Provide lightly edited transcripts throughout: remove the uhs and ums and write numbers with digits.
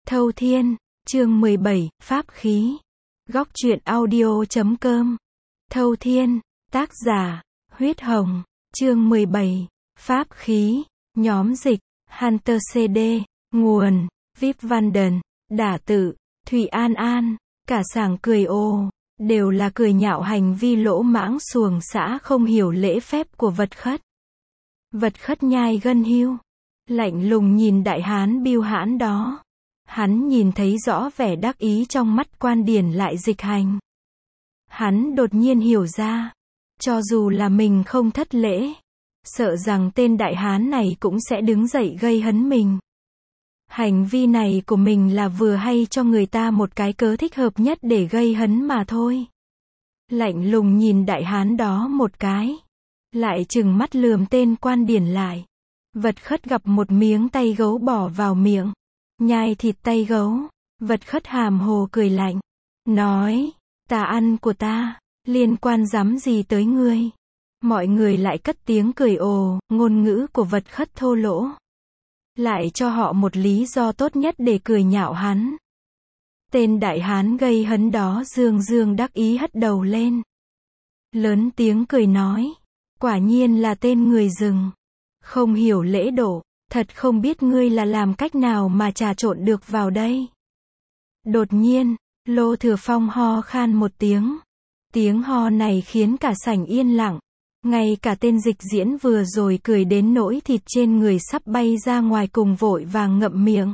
Thâu Thiên, chương 17, Pháp khí. Góc truyện audio.com. Thâu Thiên, tác giả, Huyết Hồng, chương 17, Pháp khí, nhóm dịch, Hunter CD, nguồn, Vip Vanden, đả tự, Thủy An An, cả sảng cười ồ, đều là cười nhạo hành vi lỗ mãng xuồng xã không hiểu lễ phép của vật khất. Vật khất nhai gân hiu, lạnh lùng nhìn đại hán bưu hãn đó. Hắn nhìn thấy rõ vẻ đắc ý trong mắt Quan Điển lại Dịch Hành. Hắn đột nhiên hiểu ra, cho dù là mình không thất lễ, sợ rằng tên đại hán này cũng sẽ đứng dậy gây hấn mình. Hành vi này của mình là vừa hay cho người ta một cái cớ thích hợp nhất để gây hấn mà thôi. Lạnh lùng nhìn đại hán đó một cái, lại trừng mắt lườm tên Quan Điển lại. Vật khất gặp một miếng tay gấu bỏ vào miệng, nhai thịt tay gấu. Vật khất hàm hồ cười lạnh, nói, ta ăn của ta, liên quan dám gì tới ngươi. Mọi người lại cất tiếng cười ồ, ngôn ngữ của vật khất thô lỗ. Lại cho họ một lý do tốt nhất để cười nhạo hắn. Tên đại hán gây hấn đó dương dương đắc ý hất đầu lên. Lớn tiếng cười nói, quả nhiên là tên người rừng. Không hiểu lễ độ, thật không biết ngươi là làm cách nào mà trà trộn được vào đây. Đột nhiên, Lô Thừa Phong ho khan một tiếng. Tiếng ho này khiến cả sảnh yên lặng. Ngay cả tên Dịch Diễn vừa rồi cười đến nỗi thịt trên người sắp bay ra ngoài cùng vội vàng ngậm miệng.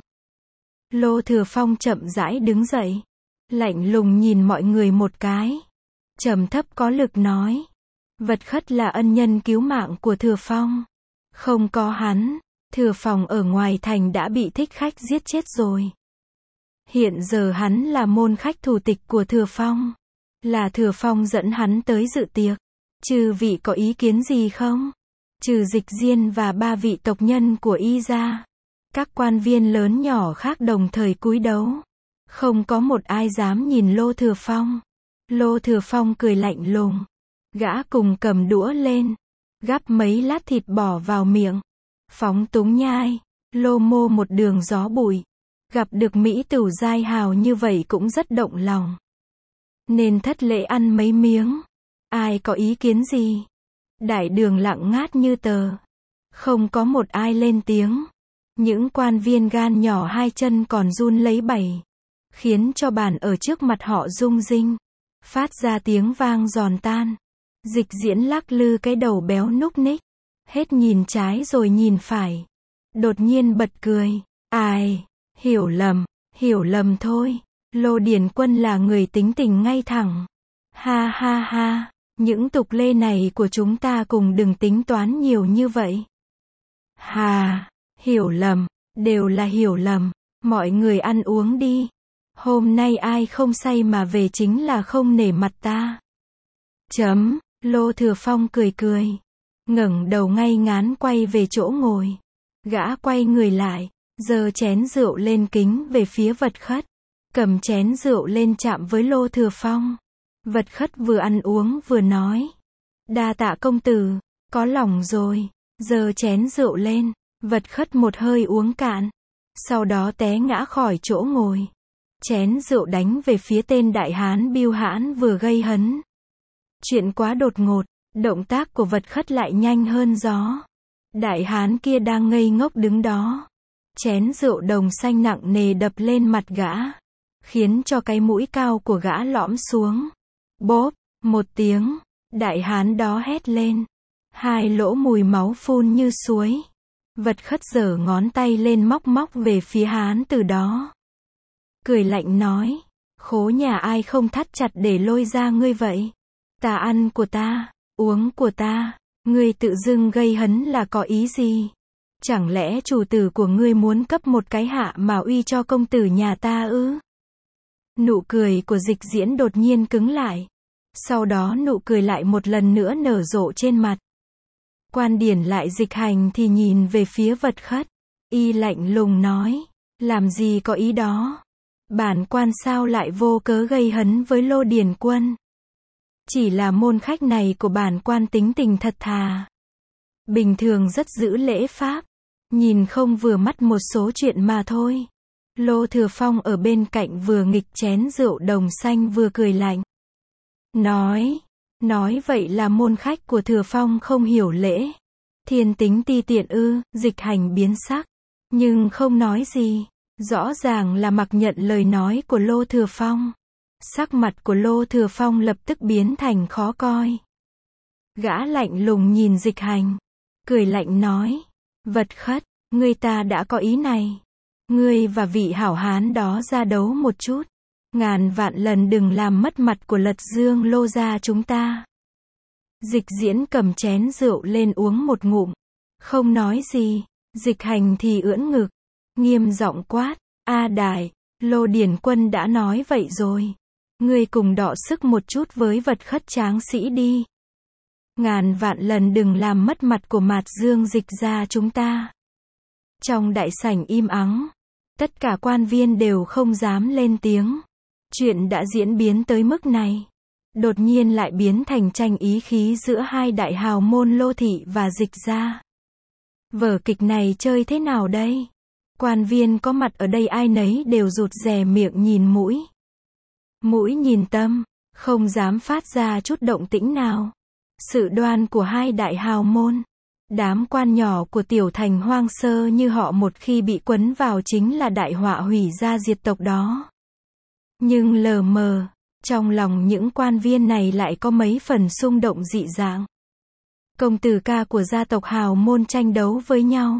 Lô Thừa Phong chậm rãi đứng dậy, lạnh lùng nhìn mọi người một cái, trầm thấp có lực nói, vật khất là ân nhân cứu mạng của Thừa Phong. Không có hắn, Thừa Phong ở ngoài thành đã bị thích khách giết chết rồi. Hiện giờ hắn là môn khách thủ tịch của Thừa Phong. Là Thừa Phong dẫn hắn tới dự tiệc. Chư vị có ý kiến gì không? Trừ Dịch Diên và 3 vị tộc nhân của Y gia, các quan viên lớn nhỏ khác đồng thời cúi đấu. Không có một ai dám nhìn Lô Thừa Phong. Lô Thừa Phong cười lạnh lùng. Gã cùng cầm đũa lên, gắp mấy lát thịt bỏ vào miệng, phóng túng nhai. Lô mô một đường gió bụi, gặp được mỹ tửu giai hào như vậy cũng rất động lòng, nên thất lễ ăn mấy miếng. Ai có ý kiến gì? Đại đường lặng ngát như tờ, không có một ai lên tiếng. Những quan viên gan nhỏ hai chân còn run lấy bẩy, khiến cho bàn ở trước mặt họ rung rinh, phát ra tiếng vang giòn tan. Dịch Diễn lắc lư cái đầu béo núc ních, hết nhìn trái rồi nhìn phải, đột nhiên bật cười. Ai, hiểu lầm thôi. Lô Điền Quân là người tính tình ngay thẳng. Ha ha ha, những tục lệ này của chúng ta cùng đừng tính toán nhiều như vậy. Hà, hiểu lầm, đều là hiểu lầm. Mọi người ăn uống đi. Hôm nay ai không say mà về chính là không nể mặt ta. Lô Thừa Phong cười cười, ngẩng đầu ngay ngán quay về chỗ ngồi. Gã quay người lại, giơ chén rượu lên kính về phía vật khất, cầm chén rượu lên chạm với Lô Thừa Phong. Vật khất vừa ăn uống vừa nói, đa tạ công tử, có lòng rồi. Giơ chén rượu lên, vật khất một hơi uống cạn, sau đó té ngã khỏi chỗ ngồi. Chén rượu đánh về phía tên đại hán bưu hãn vừa gây hấn. Chuyện quá đột ngột, động tác của vật khất lại nhanh hơn gió. Đại hán kia đang ngây ngốc đứng đó. Chén rượu đồng xanh nặng nề đập lên mặt gã, khiến cho cái mũi cao của gã lõm xuống. Bốp, một tiếng, đại hán đó hét lên. 2 lỗ mùi máu phun như suối. Vật khất giở ngón tay lên móc về phía hán từ đó. Cười lạnh nói, khố nhà ai không thắt chặt để lôi ra ngươi vậy? Ta ăn của ta, uống của ta, ngươi tự dưng gây hấn là có ý gì? Chẳng lẽ chủ tử của ngươi muốn cấp một cái hạ mà uy cho công tử nhà ta ư? Nụ cười của Dịch Diễn đột nhiên cứng lại. Sau đó nụ cười lại một lần nữa nở rộ trên mặt. Quan Điển lại Dịch Hành thì nhìn về phía vật khất. Y lạnh lùng nói, làm gì có ý đó. Bản quan sao lại vô cớ gây hấn với Lô Điền Quân. Chỉ là môn khách này của bản quan tính tình thật thà. Bình thường rất giữ lễ pháp. Nhìn không vừa mắt một số chuyện mà thôi. Lô Thừa Phong ở bên cạnh vừa nghịch chén rượu đồng xanh vừa cười lạnh. Nói vậy là môn khách của Thừa Phong không hiểu lễ. Thiên tính ti tiện ư? Dịch Hành biến sắc, nhưng không nói gì. Rõ ràng là mặc nhận lời nói của Lô Thừa Phong. Sắc mặt của Lô Thừa Phong lập tức biến thành khó coi. Gã lạnh lùng nhìn Dịch Hành, cười lạnh nói, Vật Khất, ngươi ta đã có ý này. Ngươi và vị hảo hán đó ra đấu một chút. Ngàn vạn lần đừng làm mất mặt của Lật Dương Lô gia chúng ta. Dịch Diễn cầm chén rượu lên uống một ngụm, không nói gì. Dịch Hành thì ưỡn ngực, nghiêm giọng quát, A Đại, Lô Điển Quân đã nói vậy rồi. Ngươi cùng đọ sức một chút với Vật Khất tráng sĩ đi. Ngàn vạn lần đừng làm mất mặt của Mạt Dương Dịch gia chúng ta. Trong đại sảnh im ắng, tất cả quan viên đều không dám lên tiếng. Chuyện đã diễn biến tới mức này, đột nhiên lại biến thành tranh ý khí giữa hai đại hào môn Lô thị và Dịch gia. Vở kịch này chơi thế nào đây? Quan viên có mặt ở đây ai nấy đều rụt rè miệng nhìn mũi. Mũi nhìn tâm, không dám phát ra chút động tĩnh nào. Sự đoan của hai đại hào môn, đám quan nhỏ của tiểu thành hoang sơ như họ một khi bị quấn vào chính là đại họa hủy gia diệt tộc đó. Nhưng lờ mờ, trong lòng những quan viên này lại có mấy phần xung động dị dạng. Công tử ca của gia tộc hào môn tranh đấu với nhau,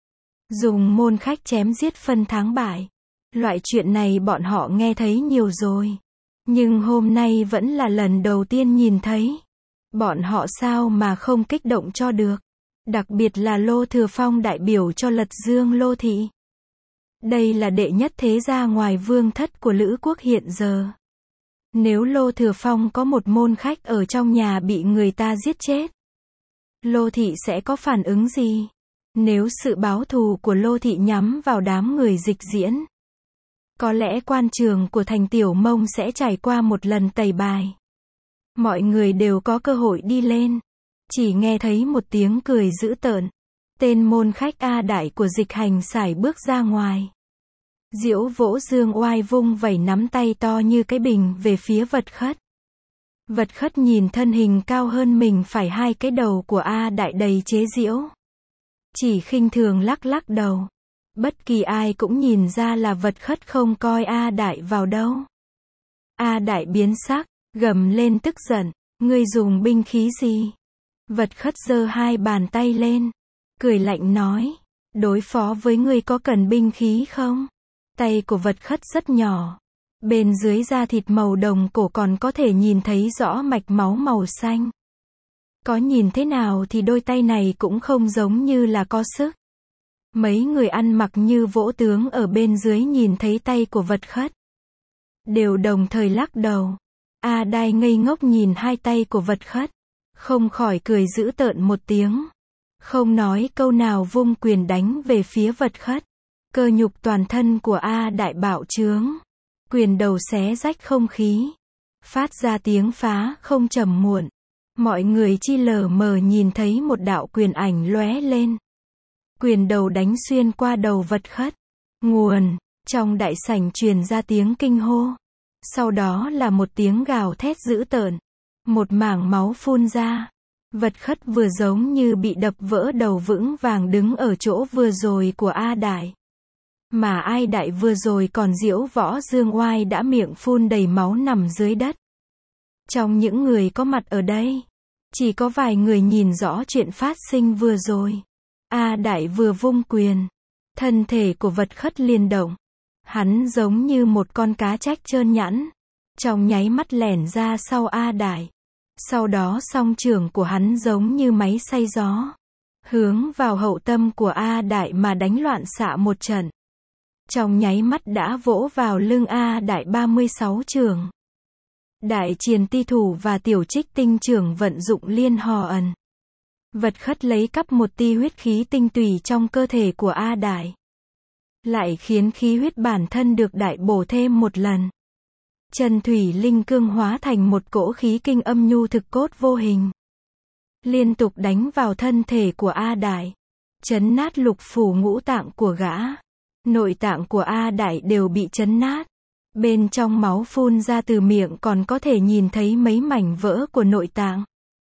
dùng môn khách chém giết phân thắng bại. Loại chuyện này bọn họ nghe thấy nhiều rồi, nhưng hôm nay vẫn là lần đầu tiên nhìn thấy. Bọn họ sao mà không kích động cho được. Đặc biệt là Lô Thừa Phong đại biểu cho Lật Dương Lô thị. Đây là đệ nhất thế gia ngoài vương thất của Lữ quốc hiện giờ. Nếu Lô Thừa Phong có một môn khách ở trong nhà bị người ta giết chết, Lô thị sẽ có phản ứng gì? Nếu sự báo thù của Lô thị nhắm vào đám người Dịch Diễn, có lẽ quan trường của thành Tiểu Mông sẽ trải qua một lần tẩy bài. Mọi người đều có cơ hội đi lên. Chỉ nghe thấy một tiếng cười dữ tợn. Tên môn khách A Đại của Dịch Hành sải bước ra ngoài. Diễu vỗ dương oai vung vẩy nắm tay to như cái bình về phía Vật Khất. Vật Khất nhìn thân hình cao hơn mình phải hai cái đầu của A Đại đầy chế giễu. Chỉ khinh thường lắc lắc đầu. Bất kỳ ai cũng nhìn ra là Vật Khất không coi A Đại vào đâu. A Đại biến sắc, gầm lên tức giận, ngươi dùng binh khí gì? Vật Khất giơ hai bàn tay lên, cười lạnh nói, đối phó với ngươi có cần binh khí không? Tay của Vật Khất rất nhỏ, bên dưới da thịt màu đồng cổ còn có thể nhìn thấy rõ mạch máu màu xanh. Có nhìn thế nào thì đôi tay này cũng không giống như là có sức. Mấy người ăn mặc như vỗ tướng ở bên dưới nhìn thấy tay của Vật Khất, đều đồng thời lắc đầu. A Đại ngây ngốc nhìn hai tay của Vật Khất, không khỏi cười dữ tợn một tiếng. Không nói câu nào vung quyền đánh về phía Vật Khất. Cơ nhục toàn thân của A Đại bạo trướng. Quyền đầu xé rách không khí, phát ra tiếng phá không trầm muộn. Mọi người chỉ lờ mờ nhìn thấy một đạo quyền ảnh lóe lên. Quyền đầu đánh xuyên qua đầu Vật Khất. Nguồn, trong đại sảnh truyền ra tiếng kinh hô. Sau đó là một tiếng gào thét dữ tợn. Một mảng máu phun ra. Vật Khất vừa giống như bị đập vỡ đầu vững vàng đứng ở chỗ vừa rồi của A Đại. Mà ai Đại vừa rồi còn diễu võ dương oai đã miệng phun đầy máu nằm dưới đất. Trong những người có mặt ở đây, chỉ có vài người nhìn rõ chuyện phát sinh vừa rồi. A Đại vừa vung quyền, thân thể của Vật Khất liên động. Hắn giống như một con cá trách trơn nhẵn, trong nháy mắt lẻn ra sau A Đại. Sau đó song trưởng của hắn giống như máy xay gió, hướng vào hậu tâm của A Đại mà đánh loạn xạ một trận. Trong nháy mắt đã vỗ vào lưng A Đại 36 trường. Đại Triền Ti Thủ và Tiểu Trích Tinh trưởng vận dụng liên hò ẩn. Vật Khất lấy cắp một ti huyết khí tinh tùy trong cơ thể của A Đại, lại khiến khí huyết bản thân được đại bổ thêm một lần. Chân thủy linh cương hóa thành một cỗ khí kinh âm nhu thực cốt vô hình, liên tục đánh vào thân thể của A Đại, chấn nát lục phủ ngũ tạng của gã. Nội tạng của A Đại đều bị chấn nát. Bên trong máu phun ra từ miệng còn có thể nhìn thấy mấy mảnh vỡ của nội tạng.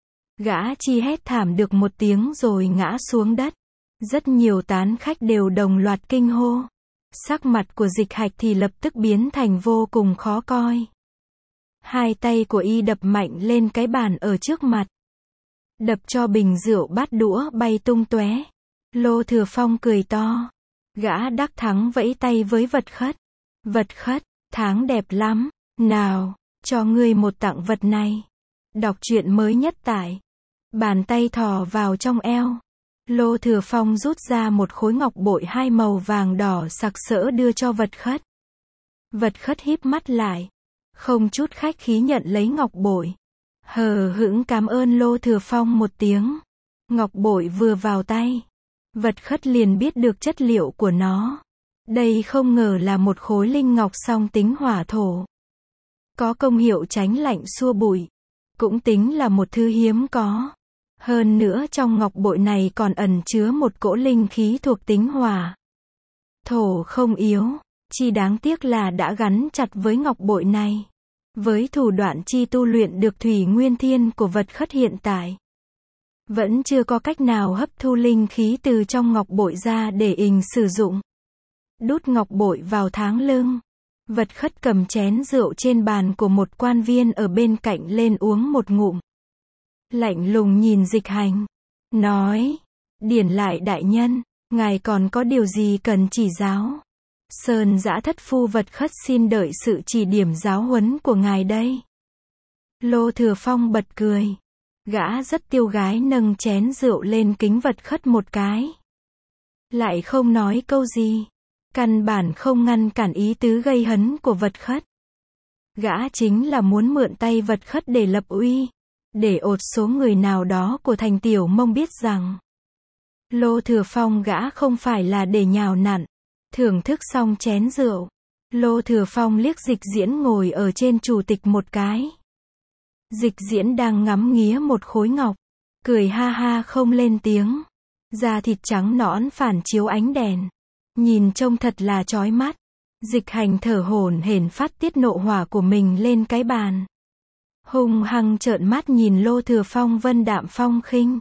Gã chi hét thảm được một tiếng rồi ngã xuống đất. Rất nhiều tán khách đều đồng loạt kinh hô. Sắc mặt của Dịch Hạch thì lập tức biến thành vô cùng khó coi. Hai tay của y đập mạnh lên cái bàn ở trước mặt. Đập cho bình rượu bát đũa bay tung tóe. Lô Thừa Phong cười to. Gã đắc thắng vẫy tay với Vật Khất. Vật Khất, tháng đẹp lắm. Nào, cho ngươi một tặng vật này. Đọc truyện mới nhất tại. Bàn tay thò vào trong eo. Lô Thừa Phong rút ra một khối ngọc bội hai màu vàng đỏ sặc sỡ đưa cho Vật Khất. Vật Khất híp mắt lại. Không chút khách khí nhận lấy ngọc bội. Hờ hững cảm ơn Lô Thừa Phong một tiếng. Ngọc bội vừa vào tay. Vật Khất liền biết được chất liệu của nó. Đây không ngờ là một khối linh ngọc song tính hỏa thổ. Có công hiệu tránh lạnh xua bụi. Cũng tính là một thứ hiếm có. Hơn nữa trong ngọc bội này còn ẩn chứa một cỗ linh khí thuộc tính hỏa. Thổ không yếu, chi đáng tiếc là đã gắn chặt với ngọc bội này. Với thủ đoạn chi tu luyện được thủy nguyên thiên của Vật Khất hiện tại. Vẫn chưa có cách nào hấp thu linh khí từ trong ngọc bội ra để sử dụng. Đút ngọc bội vào tháng lưng. Vật Khất cầm chén rượu trên bàn của một quan viên ở bên cạnh lên uống một ngụm. Lạnh lùng nhìn Dịch Hành. Nói. Điển lại đại nhân. Ngài còn có điều gì cần chỉ giáo? Sơn Dã thất phu Vật Khất xin đợi sự chỉ điểm giáo huấn của ngài đây. Lô Thừa Phong bật cười. Gã rất tiêu gái nâng chén rượu lên kính Vật Khất một cái. Lại không nói câu gì. Căn bản không ngăn cản ý tứ gây hấn của Vật Khất. Gã chính là muốn mượn tay Vật Khất để lập uy. Để ột số người nào đó của thành Tiểu Mông biết rằng. Lô Thừa Phong gã không phải là để nhào nặn. Thưởng thức xong chén rượu. Lô Thừa Phong liếc Dịch Diễn ngồi ở trên chủ tịch một cái. Dịch Diễn đang ngắm nghía một khối ngọc. Cười ha ha không lên tiếng. Da thịt trắng nõn phản chiếu ánh đèn. Nhìn trông thật là chói mắt. Dịch Hành thở hổn hển phát tiết nộ hỏa của mình lên cái bàn. Hung hăng trợn mắt nhìn Lô Thừa Phong vân đạm phong khinh.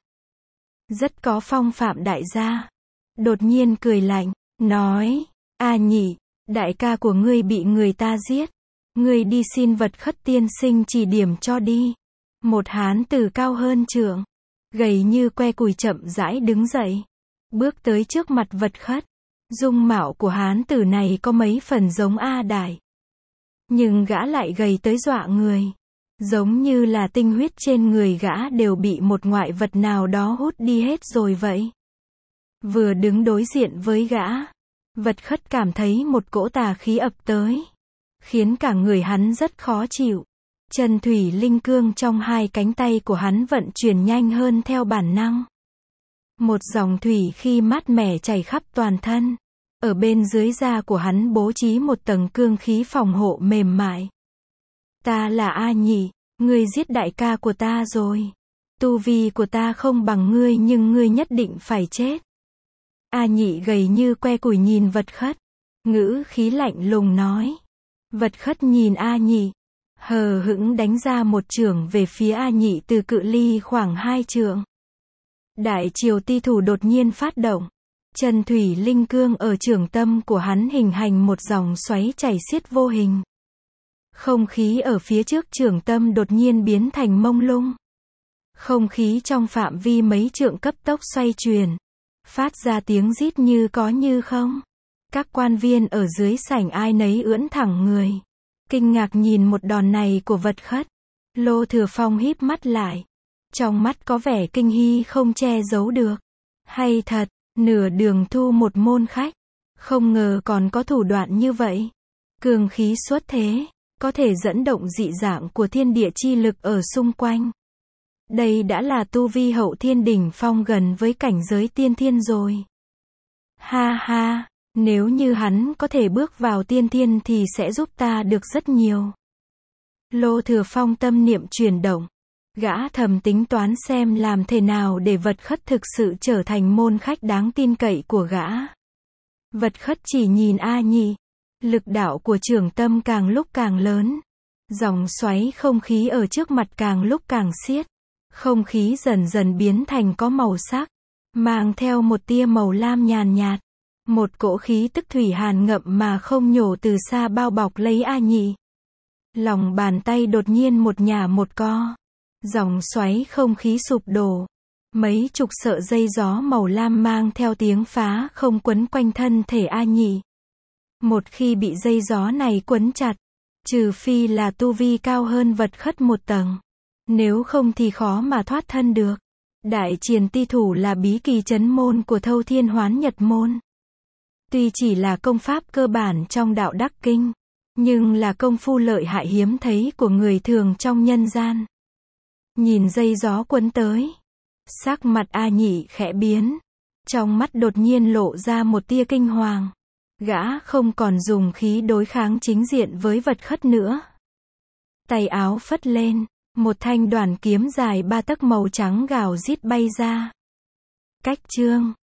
Rất có phong phạm đại gia. Đột nhiên cười lạnh. Nói. A Nhị. Đại ca của ngươi bị người ta giết. Ngươi đi xin Vật Khất tiên sinh chỉ điểm cho đi. Một hán tử cao hơn trượng. Gầy như que củi chậm rãi đứng dậy. Bước tới trước mặt Vật Khất. Dung mạo của hán tử này có mấy phần giống A Đại. Nhưng gã lại gầy tới dọa người. Giống như là tinh huyết trên người gã đều bị một ngoại vật nào đó hút đi hết rồi vậy. Vừa đứng đối diện với gã. Vật Khất cảm thấy một cỗ tà khí ập tới. Khiến cả người hắn rất khó chịu. Chân thủy linh cương trong hai cánh tay của hắn vận chuyển nhanh hơn theo bản năng. Một dòng thủy khi mát mẻ chảy khắp toàn thân. Ở bên dưới da của hắn bố trí một tầng cương khí phòng hộ mềm mại. Ta là A Nhị, ngươi giết đại ca của ta rồi. Tu vi của ta không bằng ngươi nhưng ngươi nhất định phải chết. A Nhị gầy như que củi nhìn Vật Khất. Ngữ khí lạnh lùng nói. Vật Khất nhìn A Nhị. Hờ hững đánh ra một chưởng về phía A Nhị từ cự ly khoảng 2 trượng. Đại triều ti thủ đột nhiên phát động. Chân thủy linh cương ở chưởng tâm của hắn hình thành một dòng xoáy chảy xiết vô hình. Không khí ở phía trước chưởng tâm đột nhiên biến thành mông lung. Không khí trong phạm vi mấy trượng cấp tốc xoay chuyển. Phát ra tiếng rít như có như không. Các quan viên ở dưới sảnh ai nấy ưỡn thẳng người. Kinh ngạc nhìn một đòn này của Vật Khất. Lô Thừa Phong híp mắt lại. Trong mắt có vẻ kinh hy không che giấu được. Hay thật, nửa đường thu một môn khách. Không ngờ còn có thủ đoạn như vậy. Cường khí xuất thế. Có thể dẫn động dị dạng của thiên địa chi lực ở xung quanh. Đây đã là tu vi hậu thiên đỉnh phong gần với cảnh giới tiên thiên rồi. Ha ha, nếu như hắn có thể bước vào tiên thiên thì sẽ giúp ta được rất nhiều. Lô Thừa Phong tâm niệm chuyển động. Gã thầm tính toán xem làm thế nào để Vật Khất thực sự trở thành môn khách đáng tin cậy của gã. Vật Khất chỉ nhìn A Nhị. Lực đạo của trưởng tâm càng lúc càng lớn. Dòng xoáy không khí ở trước mặt càng lúc càng xiết. Không khí dần dần biến thành có màu sắc, mang theo một tia màu lam nhàn nhạt. Một cỗ khí tức thủy hàn ngậm mà không nhổ từ xa bao bọc lấy A Nhị. Lòng bàn tay đột nhiên một nhả một co. Dòng xoáy không khí sụp đổ. Mấy chục sợi dây gió màu lam mang theo tiếng phá không quấn quanh thân thể A Nhị. Một khi bị dây gió này quấn chặt, trừ phi là tu vi cao hơn Vật Khất một tầng, nếu không thì khó mà thoát thân được. Đại Triền Ti Thủ là bí kỳ trấn môn của Thâu Thiên Hoán Nhật môn. Tuy chỉ là công pháp cơ bản trong đạo đắc kinh, nhưng là công phu lợi hại hiếm thấy của người thường trong nhân gian. Nhìn dây gió quấn tới, sắc mặt A Nhị khẽ biến, trong mắt đột nhiên lộ ra một tia kinh hoàng. Gã không còn dùng khí đối kháng chính diện với Vật Khất nữa. Tay áo phất lên, một thanh đoàn kiếm dài 3 tấc màu trắng gào rít bay ra. Cách chương